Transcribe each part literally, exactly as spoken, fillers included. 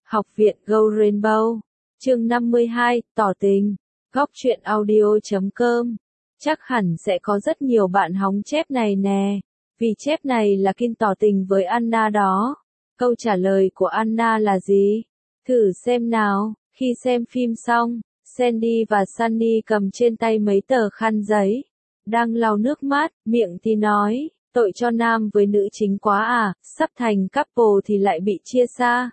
Học viện Go Rainbow. Chương năm mươi hai, tỏ tình. Góc truyện audio chấm com. Chắc hẳn sẽ có rất nhiều bạn hóng chép này nè. Vì chép này là Kin tỏ tình với Anna đó. Câu trả lời của Anna là gì? Thử xem nào. Khi xem phim xong, Sandy và Sunny cầm trên tay mấy tờ khăn giấy. Đang lau nước mắt, miệng thì nói, tội cho nam với nữ chính quá à, sắp thành couple thì lại bị chia xa.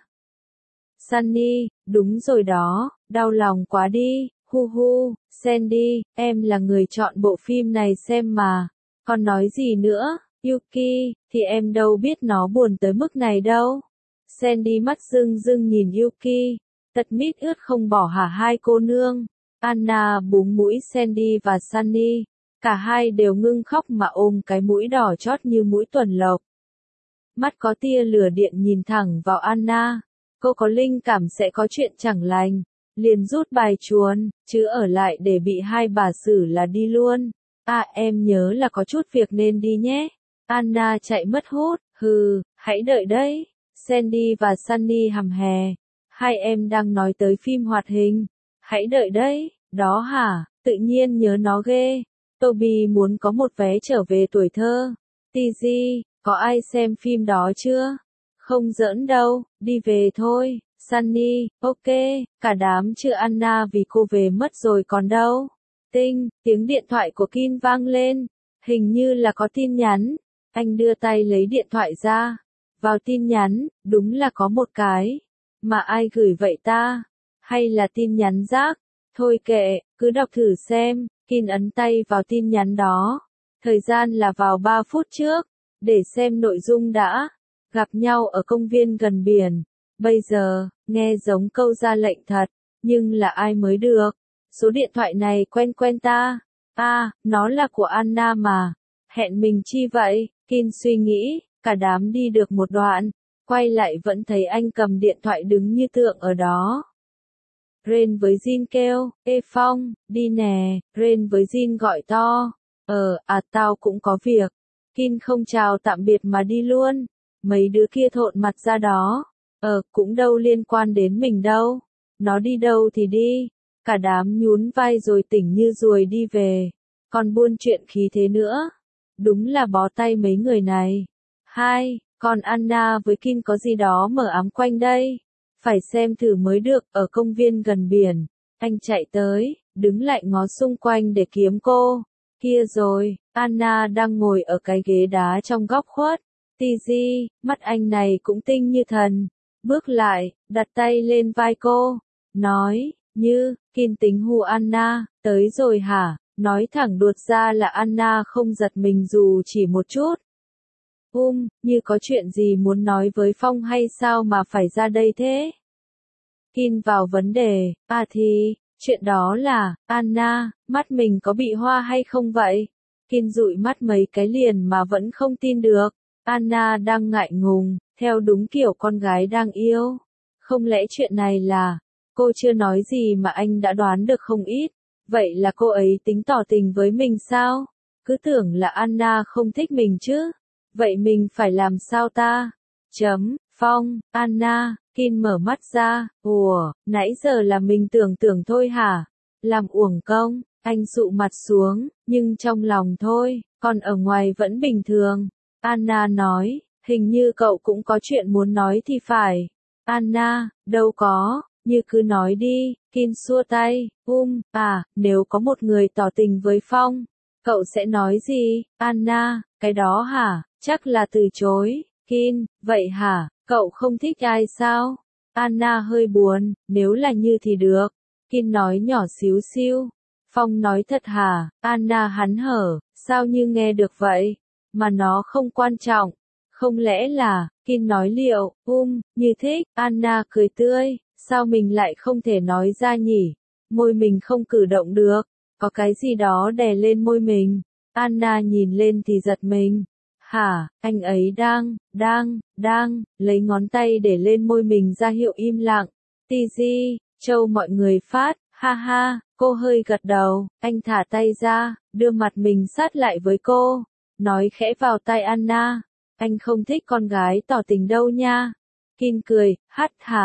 Sunny, đúng rồi đó, đau lòng quá đi, hu hu, Sandy, em là người chọn bộ phim này xem mà. Còn nói gì nữa, Yuki, thì em đâu biết nó buồn tới mức này đâu. Sandy mắt rưng rưng nhìn Yuki, tật mít ướt không bỏ hả hai cô nương. Anna búng mũi Sandy và Sunny, cả hai đều ngưng khóc mà ôm cái mũi đỏ chót như mũi tuần lộc. Mắt có tia lửa điện nhìn thẳng vào Anna, cô có linh cảm sẽ có chuyện chẳng lành, liền rút bài chuồn, chứ ở lại để bị hai bà xử là đi luôn. À em nhớ là có chút việc nên đi nhé. Anna chạy mất hút, hừ, hãy đợi đấy. Sandy và Sunny hầm hè, hai em đang nói tới phim hoạt hình. Hãy đợi đấy, đó hả, tự nhiên nhớ nó ghê. Toby muốn có một vé trở về tuổi thơ. Tizzy, có ai xem phim đó chưa? Không giỡn đâu, đi về thôi. Sunny, ok, cả đám chưa Anna vì cô về mất rồi còn đâu. Tinh, tiếng điện thoại của Kin vang lên. Hình như là có tin nhắn. Anh đưa tay lấy điện thoại ra. Vào tin nhắn, đúng là có một cái. Mà ai gửi vậy ta? Hay là tin nhắn rác? Thôi kệ, cứ đọc thử xem. Kin ấn tay vào tin nhắn đó. Thời gian là vào ba phút trước. Để xem nội dung đã. Gặp nhau ở công viên gần biển. Bây giờ, nghe giống câu ra lệnh thật. Nhưng là ai mới được? Số điện thoại này quen quen ta. À, nó là của Anna mà. Hẹn mình chi vậy? Kin suy nghĩ. Cả đám đi được một đoạn. Quay lại vẫn thấy anh cầm điện thoại đứng như tượng ở đó. Rain với Jin kêu, ê Phong, đi nè. Rain với Jin gọi to, ờ, à tao cũng có việc. Kin không chào tạm biệt mà đi luôn. Mấy đứa kia thộn mặt ra đó, ờ, cũng đâu liên quan đến mình đâu. Nó đi đâu thì đi. Cả đám nhún vai rồi tỉnh như ruồi đi về. Còn buôn chuyện khí thế nữa. Đúng là bó tay mấy người này. Hai, còn Anna với Kin có gì đó mở ám quanh đây. Phải xem thử mới được, ở công viên gần biển. Anh chạy tới, đứng lại ngó xung quanh để kiếm cô. Kia rồi, Anna đang ngồi ở cái ghế đá trong góc khuất. Tizzy, mắt anh này cũng tinh như thần. Bước lại, đặt tay lên vai cô. Nói, như, Kin tính hù Anna, tới rồi hả? Nói thẳng đuột ra là Anna không giật mình dù chỉ một chút. Um, như có chuyện gì muốn nói với Phong hay sao mà phải ra đây thế? Kin vào vấn đề, à thì, chuyện đó là, Anna, mắt mình có bị hoa hay không vậy? Kin dụi mắt mấy cái liền mà vẫn không tin được. Anna đang ngại ngùng, theo đúng kiểu con gái đang yêu. Không lẽ chuyện này là, cô chưa nói gì mà anh đã đoán được không ít? Vậy là cô ấy tính tỏ tình với mình sao? Cứ tưởng là Anna không thích mình chứ. Vậy mình phải làm sao ta? Chấm, Phong, Anna, Kin mở mắt ra, ủa, nãy giờ là mình tưởng tưởng thôi hả? Làm uổng công, anh dụ mặt xuống, nhưng trong lòng thôi, còn ở ngoài vẫn bình thường. Anna nói, hình như cậu cũng có chuyện muốn nói thì phải. Anna, đâu có, như cứ nói đi. Kin xua tay, um, à, nếu có một người tỏ tình với Phong, cậu sẽ nói gì? Anna, cái đó hả? Chắc là từ chối. Kin, vậy hả? Cậu không thích ai sao? Anna hơi buồn, nếu là như thì được. Kin nói nhỏ xíu xiu. Phong nói thật hả? Anna hắn hở, sao như nghe được vậy? Mà nó không quan trọng. Không lẽ là, Kin nói liệu, um, như thích. Anna cười tươi, sao mình lại không thể nói ra nhỉ? Môi mình không cử động được. Có cái gì đó đè lên môi mình. Anna nhìn lên thì giật mình. Hả, anh ấy đang, đang, đang, lấy ngón tay để lên môi mình ra hiệu im lặng. Tizzy, châu mọi người phát, ha ha, cô hơi gật đầu, anh thả tay ra, đưa mặt mình sát lại với cô, nói khẽ vào tai Anna, anh không thích con gái tỏ tình đâu nha. Kin cười, hắt hả,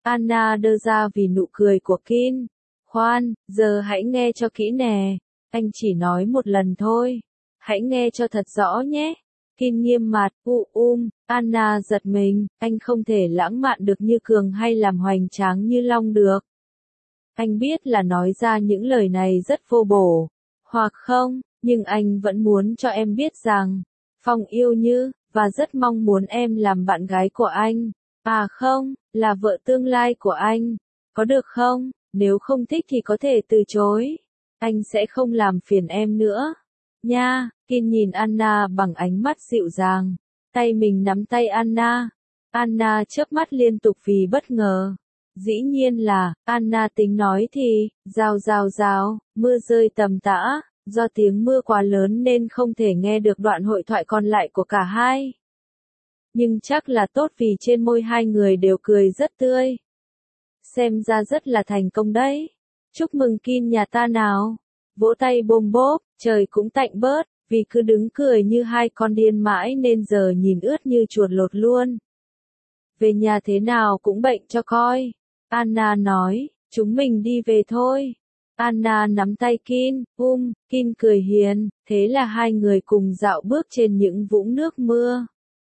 Anna đơ ra vì nụ cười của Kin. Khoan, giờ hãy nghe cho kỹ nè. Anh chỉ nói một lần thôi. Hãy nghe cho thật rõ nhé. Kin nghiêm mặt, u um, Anna giật mình, anh không thể lãng mạn được như Cường hay làm hoành tráng như Long được. Anh biết là nói ra những lời này rất vô bổ, hoặc không, nhưng anh vẫn muốn cho em biết rằng, Phong yêu Như, và rất mong muốn em làm bạn gái của anh. À không, là vợ tương lai của anh. Có được không? Nếu không thích thì có thể từ chối. Anh sẽ không làm phiền em nữa. Nha, Kin nhìn Anna bằng ánh mắt dịu dàng. Tay mình nắm tay Anna. Anna chớp mắt liên tục vì bất ngờ. Dĩ nhiên là, Anna tính nói thì, rào rào rào, mưa rơi tầm tã, do tiếng mưa quá lớn nên không thể nghe được đoạn hội thoại còn lại của cả hai. Nhưng chắc là tốt vì trên môi hai người đều cười rất tươi. Xem ra rất là thành công đấy. Chúc mừng Kin nhà ta nào. Vỗ tay bôm bốp, trời cũng tạnh bớt, vì cứ đứng cười như hai con điên mãi nên giờ nhìn ướt như chuột lột luôn. Về nhà thế nào cũng bệnh cho coi. Anna nói, chúng mình đi về thôi. Anna nắm tay Kin, um, Kin cười hiền, thế là hai người cùng dạo bước trên những vũng nước mưa.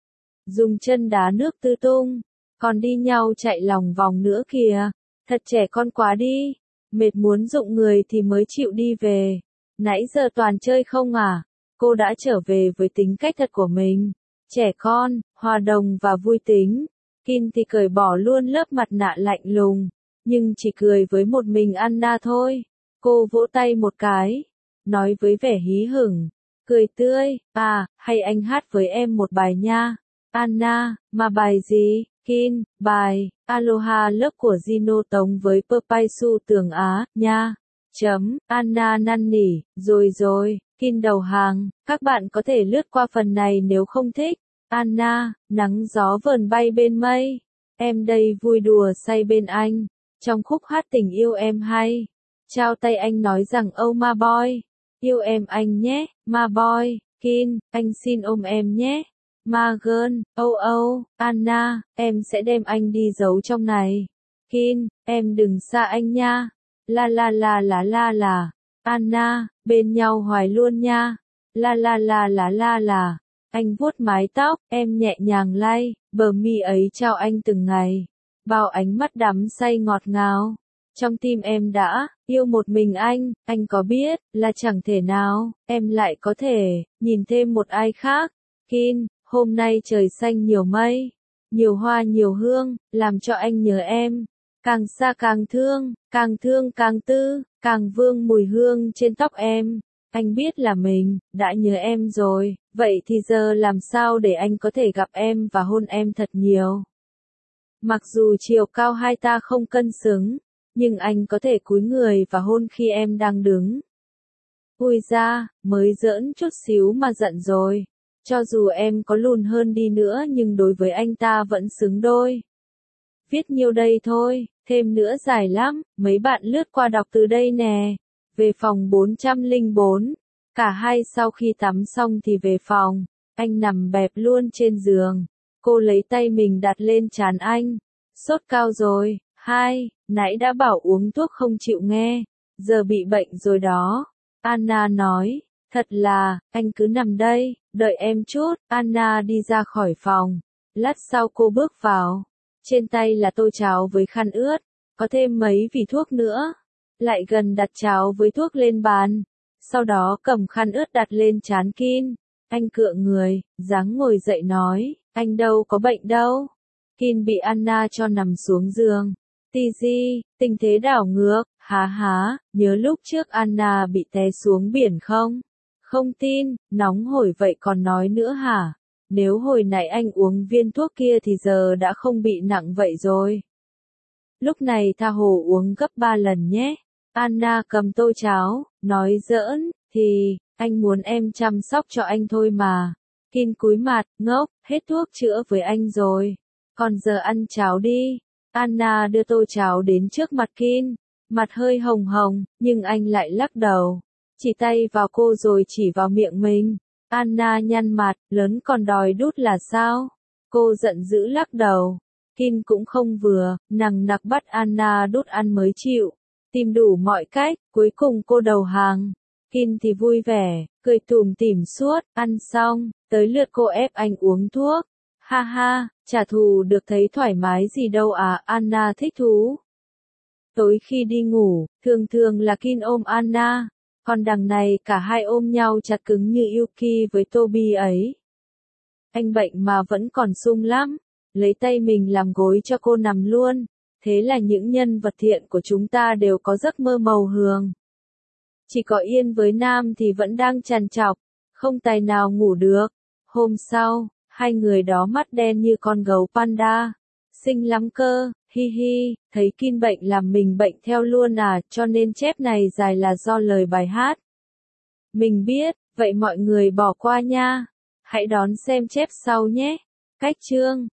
Dùng chân đá nước tứ tung, còn đi nhau chạy lòng vòng nữa kìa, thật trẻ con quá đi, mệt muốn rụng người thì mới chịu đi về. Nãy giờ toàn chơi không à? Cô đã trở về với tính cách thật của mình, trẻ con, hòa đồng và vui tính. Kin thì cởi bỏ luôn lớp mặt nạ lạnh lùng, nhưng chỉ cười với một mình Anna thôi. Cô vỗ tay một cái, nói với vẻ hí hửng, cười tươi, à, hay anh hát với em một bài nha. Anna, mà bài gì? Kin, bài, Aloha lớp của Gino Tống với Papaisu Tường Á, nha. Chấm, Anna năn nỉ, rồi rồi, Kin đầu hàng, các bạn có thể lướt qua phần này nếu không thích. Anna, nắng gió vờn bay bên mây, em đây vui đùa say bên anh, trong khúc hát tình yêu em hay. Trao tay anh nói rằng oh ma boy, yêu em anh nhé, ma boy, Kin, anh xin ôm em nhé. Ma girl, oh oh, Anna, em sẽ đem anh đi giấu trong này. Kin, em đừng xa anh nha. La la la la la la. Anna, bên nhau hoài luôn nha. La la la la la la. Anh vuốt mái tóc, em nhẹ nhàng lay, bờ mi ấy trao anh từng ngày. Bao ánh mắt đắm say ngọt ngào. Trong tim em đã yêu một mình anh, anh có biết là chẳng thể nào em lại có thể nhìn thêm một ai khác. Kin, hôm nay trời xanh nhiều mây, nhiều hoa nhiều hương, làm cho anh nhớ em. Càng xa càng thương, càng thương càng tư, càng vương mùi hương trên tóc em. Anh biết là mình đã nhớ em rồi, vậy thì giờ làm sao để anh có thể gặp em và hôn em thật nhiều. Mặc dù chiều cao hai ta không cân xứng, nhưng anh có thể cúi người và hôn khi em đang đứng. Ui da, mới giỡn chút xíu mà giận rồi. Cho dù em có lùn hơn đi nữa nhưng đối với anh ta vẫn xứng đôi. Viết nhiêu đây thôi, thêm nữa dài lắm, mấy bạn lướt qua đọc từ đây nè. Về phòng bốn trăm lẻ bốn, cả hai sau khi tắm xong thì về phòng, anh nằm bẹp luôn trên giường. Cô lấy tay mình đặt lên trán anh. Sốt cao rồi, hai, nãy đã bảo uống thuốc không chịu nghe, giờ bị bệnh rồi đó. Anna nói, thật là, anh cứ nằm đây, đợi em chút. Anna đi ra khỏi phòng. Lát sau cô bước vào. Trên tay là tô cháo với khăn ướt, có thêm mấy vỉ thuốc nữa. Lại gần đặt cháo với thuốc lên bàn. Sau đó cầm khăn ướt đặt lên trán Kin. Anh cựa người, dáng ngồi dậy nói, anh đâu có bệnh đâu. Kin bị Anna cho nằm xuống giường. Tì tình thế đảo ngược, há há, nhớ lúc trước Anna bị té xuống biển không? Không tin, nóng hổi vậy còn nói nữa hả? Nếu hồi nãy anh uống viên thuốc kia thì giờ đã không bị nặng vậy rồi. Lúc này tha hồ uống gấp ba lần nhé. Anna cầm tô cháo, nói giỡn, thì, anh muốn em chăm sóc cho anh thôi mà. Kin cúi mặt, ngốc, hết thuốc chữa với anh rồi. Còn giờ ăn cháo đi. Anna đưa tô cháo đến trước mặt Kin, mặt hơi hồng hồng, nhưng anh lại lắc đầu. Chỉ tay vào cô rồi chỉ vào miệng mình. Anna nhăn mặt, lớn còn đòi đút là sao? Cô giận dữ lắc đầu. Kin cũng không vừa, nằng nặc bắt Anna đút ăn mới chịu. Tìm đủ mọi cách, cuối cùng cô đầu hàng. Kin thì vui vẻ, cười tủm tỉm suốt, ăn xong, tới lượt cô ép anh uống thuốc. Ha ha, trả thù được thấy thoải mái gì đâu à, Anna thích thú. Tối khi đi ngủ, thường thường là Kin ôm Anna, còn đằng này cả hai ôm nhau chặt cứng như Yuki với Toby ấy. Anh bệnh mà vẫn còn sung lắm, lấy tay mình làm gối cho cô nằm luôn, thế là những nhân vật thiện của chúng ta đều có giấc mơ màu hường. Chỉ có Yên với Nam thì vẫn đang trằn trọc, không tài nào ngủ được. Hôm sau, hai người đó mắt đen như con gấu panda. Xinh lắm cơ, hi hi, thấy Kin bệnh làm mình bệnh theo luôn à, cho nên chép này dài là do lời bài hát. Mình biết, vậy mọi người bỏ qua nha. Hãy đón xem chép sau nhé. Cách chương